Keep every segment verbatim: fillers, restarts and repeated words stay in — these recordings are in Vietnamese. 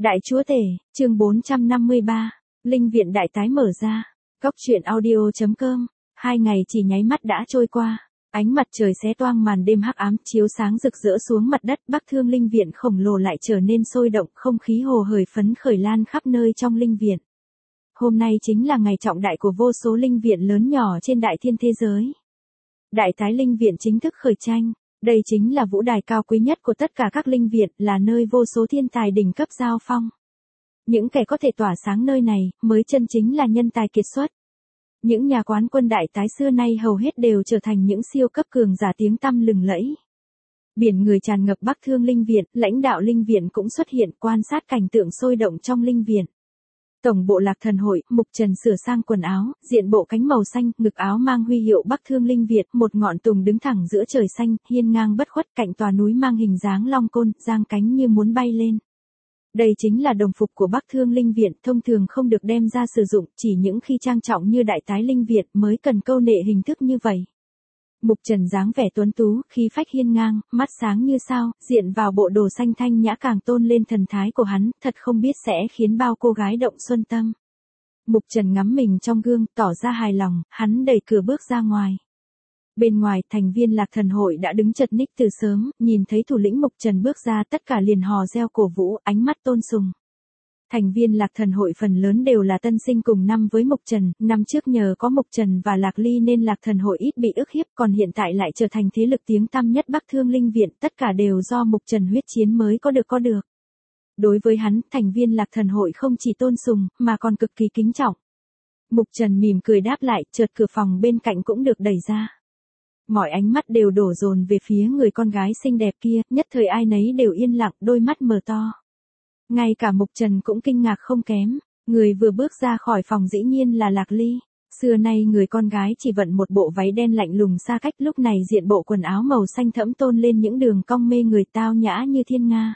Đại chúa tể, chương bốn trăm năm mươi ba, Linh viện đại tái mở ra. Góc truyện audio.com. Hai ngày chỉ nháy mắt đã trôi qua, ánh mặt trời xé toang màn đêm hắc ám, chiếu sáng rực rỡ xuống mặt đất. Bắc Thương Linh viện khổng lồ lại trở nên sôi động, không khí hồ hởi phấn khởi lan khắp nơi trong linh viện. Hôm nay chính là ngày trọng đại của vô số linh viện lớn nhỏ trên đại thiên thế giới. Đại tái linh viện chính thức khởi tranh. Đây chính là vũ đài cao quý nhất của tất cả các linh viện, là nơi vô số thiên tài đỉnh cấp giao phong. Những kẻ có thể tỏa sáng nơi này, mới chân chính là nhân tài kiệt xuất. Những nhà quán quân đại tái xưa nay hầu hết đều trở thành những siêu cấp cường giả tiếng tăm lừng lẫy. Biển người tràn ngập Bắc Thương Linh viện, lãnh đạo linh viện cũng xuất hiện quan sát cảnh tượng sôi động trong linh viện. Tổng bộ Lạc Thần Hội, Mục Trần sửa sang quần áo, diện bộ cánh màu xanh, ngực áo mang huy hiệu Bắc Thương Linh Việt, một ngọn tùng đứng thẳng giữa trời xanh, hiên ngang bất khuất, cạnh tòa núi mang hình dáng long côn, giang cánh như muốn bay lên. Đây chính là đồng phục của Bắc Thương Linh Viện, thông thường không được đem ra sử dụng, chỉ những khi trang trọng như đại tái linh viện mới cần câu nệ hình thức như vậy. Mục Trần dáng vẻ tuấn tú, khí phách hiên ngang, mắt sáng như sao, diện vào bộ đồ xanh thanh nhã càng tôn lên thần thái của hắn, thật không biết sẽ khiến bao cô gái động xuân tâm. Mục Trần ngắm mình trong gương, tỏ ra hài lòng, hắn đẩy cửa bước ra ngoài. Bên ngoài, thành viên Lạc Thần Hội đã đứng chật ních từ sớm, nhìn thấy thủ lĩnh Mục Trần bước ra, tất cả liền hò reo cổ vũ, ánh mắt tôn sùng. Thành viên Lạc Thần Hội phần lớn đều là tân sinh cùng năm với Mục Trần, năm trước nhờ có Mục Trần và Lạc Ly nên Lạc Thần Hội ít bị ức hiếp, còn hiện tại lại trở thành thế lực tiếng tăm nhất Bắc Thương Linh viện, tất cả đều do Mục Trần huyết chiến mới có được có được. Đối với hắn, thành viên Lạc Thần Hội không chỉ tôn sùng, mà còn cực kỳ kính trọng. Mục Trần mỉm cười đáp lại, chợt cửa phòng bên cạnh cũng được đẩy ra. Mọi ánh mắt đều đổ dồn về phía người con gái xinh đẹp kia, nhất thời ai nấy đều yên lặng, đôi mắt mở to. Ngay cả Mục Trần cũng kinh ngạc không kém, người vừa bước ra khỏi phòng dĩ nhiên là Lạc Ly. Xưa nay người con gái chỉ vận một bộ váy đen lạnh lùng xa cách, lúc này diện bộ quần áo màu xanh thẫm tôn lên những đường cong mê người, tao nhã như thiên nga.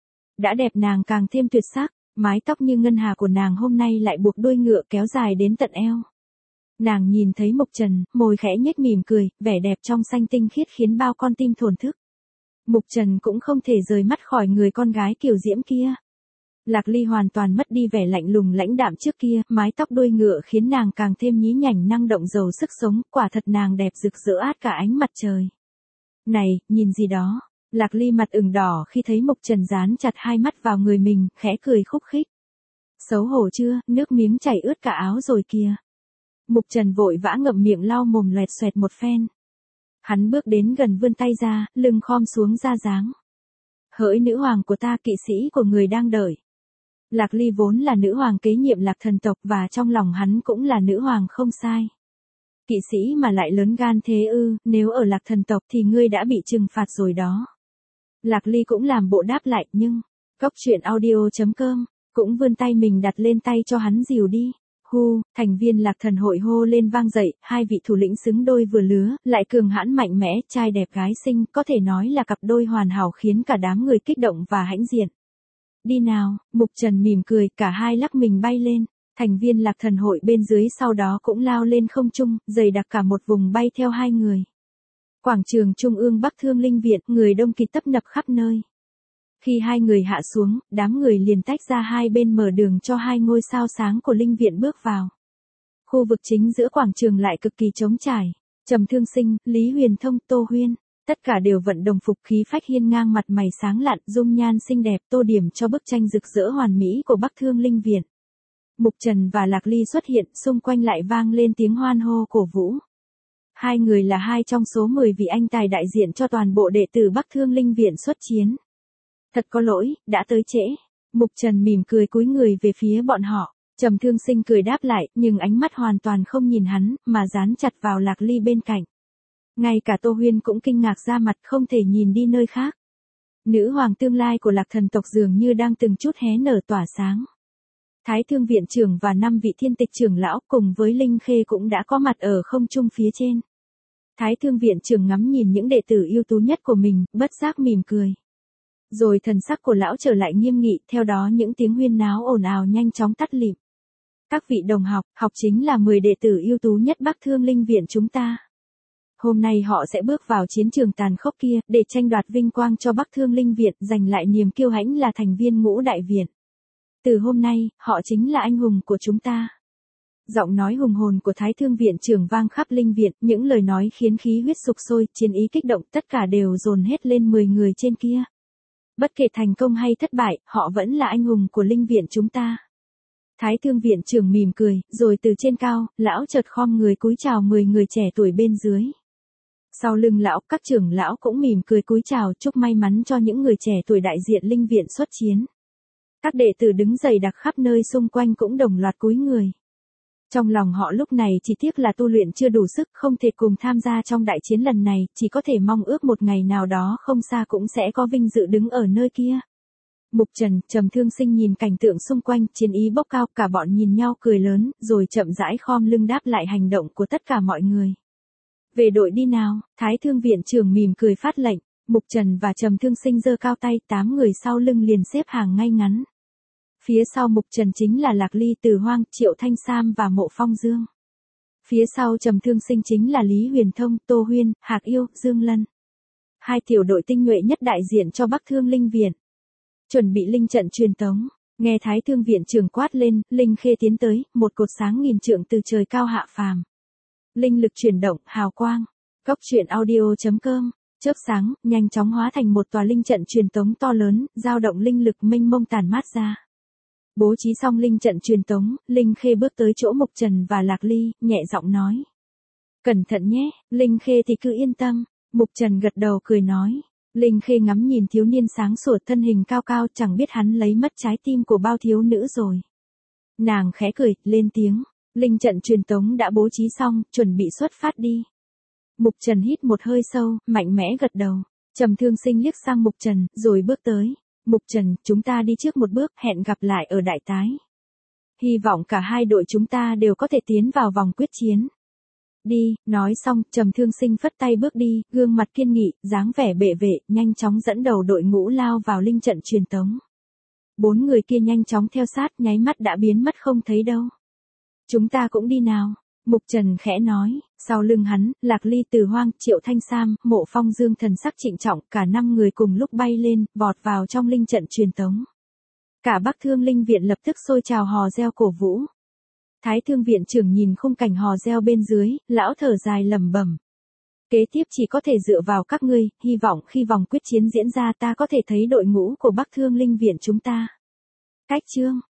Đã đẹp nàng càng thêm tuyệt sắc, mái tóc như ngân hà của nàng hôm nay lại buộc đuôi ngựa kéo dài đến tận eo. Nàng nhìn thấy Mục Trần, môi khẽ nhếch mỉm cười, vẻ đẹp trong xanh tinh khiết khiến bao con tim thổn thức. Mục Trần cũng không thể rời mắt khỏi người con gái kiều diễm kia. Lạc Ly hoàn toàn mất đi vẻ lạnh lùng lãnh đạm trước kia, mái tóc đuôi ngựa khiến nàng càng thêm nhí nhảnh năng động giàu sức sống, quả thật nàng đẹp rực rỡ át cả ánh mặt trời. Này, nhìn gì đó? Lạc Ly mặt ửng đỏ khi thấy Mục Trần dán chặt hai mắt vào người mình, khẽ cười khúc khích. Xấu hổ chưa, nước miếng chảy ướt cả áo rồi kìa. Mục Trần vội vã ngậm miệng lau mồm loẹt xoẹt một phen. Hắn bước đến gần vươn tay ra, lưng khom xuống ra dáng. Hỡi nữ hoàng của ta, kỵ sĩ của người đang đợi. Lạc Ly vốn là nữ hoàng kế nhiệm Lạc thần tộc và trong lòng hắn cũng là nữ hoàng không sai. Kỵ sĩ mà lại lớn gan thế ư, nếu ở Lạc thần tộc thì ngươi đã bị trừng phạt rồi đó. Lạc Ly cũng làm bộ đáp lại, nhưng, góc truyện audio.com, cũng vươn tay mình đặt lên tay cho hắn dìu đi. Hu, thành viên Lạc Thần Hội hô lên vang dậy, hai vị thủ lĩnh xứng đôi vừa lứa, lại cường hãn mạnh mẽ, trai đẹp gái xinh, có thể nói là cặp đôi hoàn hảo khiến cả đám người kích động và hãnh diện. Đi nào, Mục Trần mỉm cười, cả hai lắc mình bay lên, thành viên Lạc Thần Hội bên dưới sau đó cũng lao lên không trung, dày đặc cả một vùng bay theo hai người. Quảng trường trung ương Bắc Thương Linh viện, người đông kịt tấp nập khắp nơi. Khi hai người hạ xuống, đám người liền tách ra hai bên mở đường cho hai ngôi sao sáng của linh viện bước vào. Khu vực chính giữa quảng trường lại cực kỳ trống trải. Trầm Thương Sinh, Lý Huyền Thông, Tô Huyên, tất cả đều vận đồng phục khí phách hiên ngang, mặt mày sáng lạn, dung nhan xinh đẹp, tô điểm cho bức tranh rực rỡ hoàn mỹ của Bắc Thương Linh viện. Mục Trần và Lạc Ly xuất hiện, xung quanh lại vang lên tiếng hoan hô cổ vũ. Hai người là hai trong số mười vị anh tài đại diện cho toàn bộ đệ tử Bắc Thương Linh viện xuất chiến. Thật có lỗi, đã tới trễ. Mục Trần mỉm cười cúi người về phía bọn họ. Trầm Thương Sinh cười đáp lại, nhưng ánh mắt hoàn toàn không nhìn hắn, mà dán chặt vào Lạc Ly bên cạnh. Ngay cả Tô Huyên cũng kinh ngạc ra mặt, không thể nhìn đi nơi khác. Nữ hoàng tương lai của Lạc thần tộc dường như đang từng chút hé nở tỏa sáng. Thái Thương viện trưởng và năm vị thiên tịch trưởng lão cùng với Linh Khê cũng đã có mặt ở không trung phía trên. Thái Thương viện trưởng ngắm nhìn những đệ tử ưu tú nhất của mình, bất giác mỉm cười. Rồi thần sắc của lão trở lại nghiêm nghị, theo đó những tiếng huyên náo ồn ào nhanh chóng tắt lịm. Các vị đồng học, học chính là mười đệ tử ưu tú nhất Bắc Thương Linh viện chúng ta. Hôm nay họ sẽ bước vào chiến trường tàn khốc kia, để tranh đoạt vinh quang cho Bắc Thương Linh viện, giành lại niềm kiêu hãnh là thành viên ngũ đại viện. Từ hôm nay, họ chính là anh hùng của chúng ta. Giọng nói hùng hồn của Thái Thương viện trưởng vang khắp linh viện, những lời nói khiến khí huyết sục sôi, chiến ý kích động, tất cả đều dồn hết lên mười người trên kia. Bất kể thành công hay thất bại, họ vẫn là anh hùng của linh viện chúng ta. Thái Thương viện trưởng mỉm cười, rồi từ trên cao, lão chợt khom người cúi chào mười người trẻ tuổi bên dưới. Sau lưng lão, các trưởng lão cũng mỉm cười cúi chào chúc may mắn cho những người trẻ tuổi đại diện linh viện xuất chiến. Các đệ tử đứng dày đặc khắp nơi xung quanh cũng đồng loạt cúi người. Trong lòng họ lúc này chỉ tiếc là tu luyện chưa đủ sức, không thể cùng tham gia trong đại chiến lần này, chỉ có thể mong ước một ngày nào đó không xa cũng sẽ có vinh dự đứng ở nơi kia. Mục Trần, Trầm Thương Sinh nhìn cảnh tượng xung quanh, chiến ý bốc cao, cả bọn nhìn nhau cười lớn, rồi chậm rãi khom lưng đáp lại hành động của tất cả mọi người. Về đội đi nào, Thái Thương viện trưởng mỉm cười phát lệnh, Mục Trần và Trầm Thương Sinh giơ cao tay, tám người sau lưng liền xếp hàng ngay ngắn. Phía sau Mục Trần chính là Lạc Ly, Từ Hoang, Triệu Thanh Sam và Mộ Phong Dương. Phía sau Trầm Thương Sinh chính là Lý Huyền Thông, Tô Huyên, Hạc Yêu, Dương Lân. Hai tiểu đội tinh nhuệ nhất đại diện cho Bắc Thương Linh Viện. Chuẩn bị linh trận truyền tống, nghe Thái Thương viện trưởng quát lên, linh khê tiến tới, một cột sáng nghìn trượng từ trời cao hạ phàm. Linh lực chuyển động, hào quang. Góc truyện audio chấm com, chớp sáng, nhanh chóng hóa thành một tòa linh trận truyền tống to lớn, dao động linh lực mênh mông tản mát ra. Bố trí xong linh trận truyền tống, Linh Khê bước tới chỗ Mục Trần và Lạc Ly, nhẹ giọng nói. Cẩn thận nhé, Linh Khê thì cứ yên tâm. Mục Trần gật đầu cười nói. Linh Khê ngắm nhìn thiếu niên sáng sủa thân hình cao cao, chẳng biết hắn lấy mất trái tim của bao thiếu nữ rồi. Nàng khẽ cười, lên tiếng. Linh trận truyền tống đã bố trí xong, chuẩn bị xuất phát đi. Mục Trần hít một hơi sâu, mạnh mẽ gật đầu. Trầm Thương Sinh liếc sang Mục Trần, rồi bước tới. Mục Trần, chúng ta đi trước một bước, hẹn gặp lại ở đại tái. Hy vọng cả hai đội chúng ta đều có thể tiến vào vòng quyết chiến. Đi, nói xong, Trầm Thương Sinh phất tay bước đi, gương mặt kiên nghị, dáng vẻ bệ vệ, nhanh chóng dẫn đầu đội ngũ lao vào linh trận truyền tống. Bốn người kia nhanh chóng theo sát, nháy mắt đã biến mất không thấy đâu. Chúng ta cũng đi nào. Mục Trần khẽ nói, sau lưng hắn, Lạc Ly, Từ Hoang, Triệu Thanh Sam, Mộ Phong Dương thần sắc trịnh trọng, cả năm người cùng lúc bay lên, vọt vào trong linh trận truyền tống. Cả Bắc Thương Linh Viện lập tức sôi trào hò reo cổ vũ. Thái Thương viện trưởng nhìn khung cảnh hò reo bên dưới, lão thở dài lẩm bẩm. Kế tiếp chỉ có thể dựa vào các ngươi, hy vọng khi vòng quyết chiến diễn ra ta có thể thấy đội ngũ của Bắc Thương Linh Viện chúng ta. Cách chương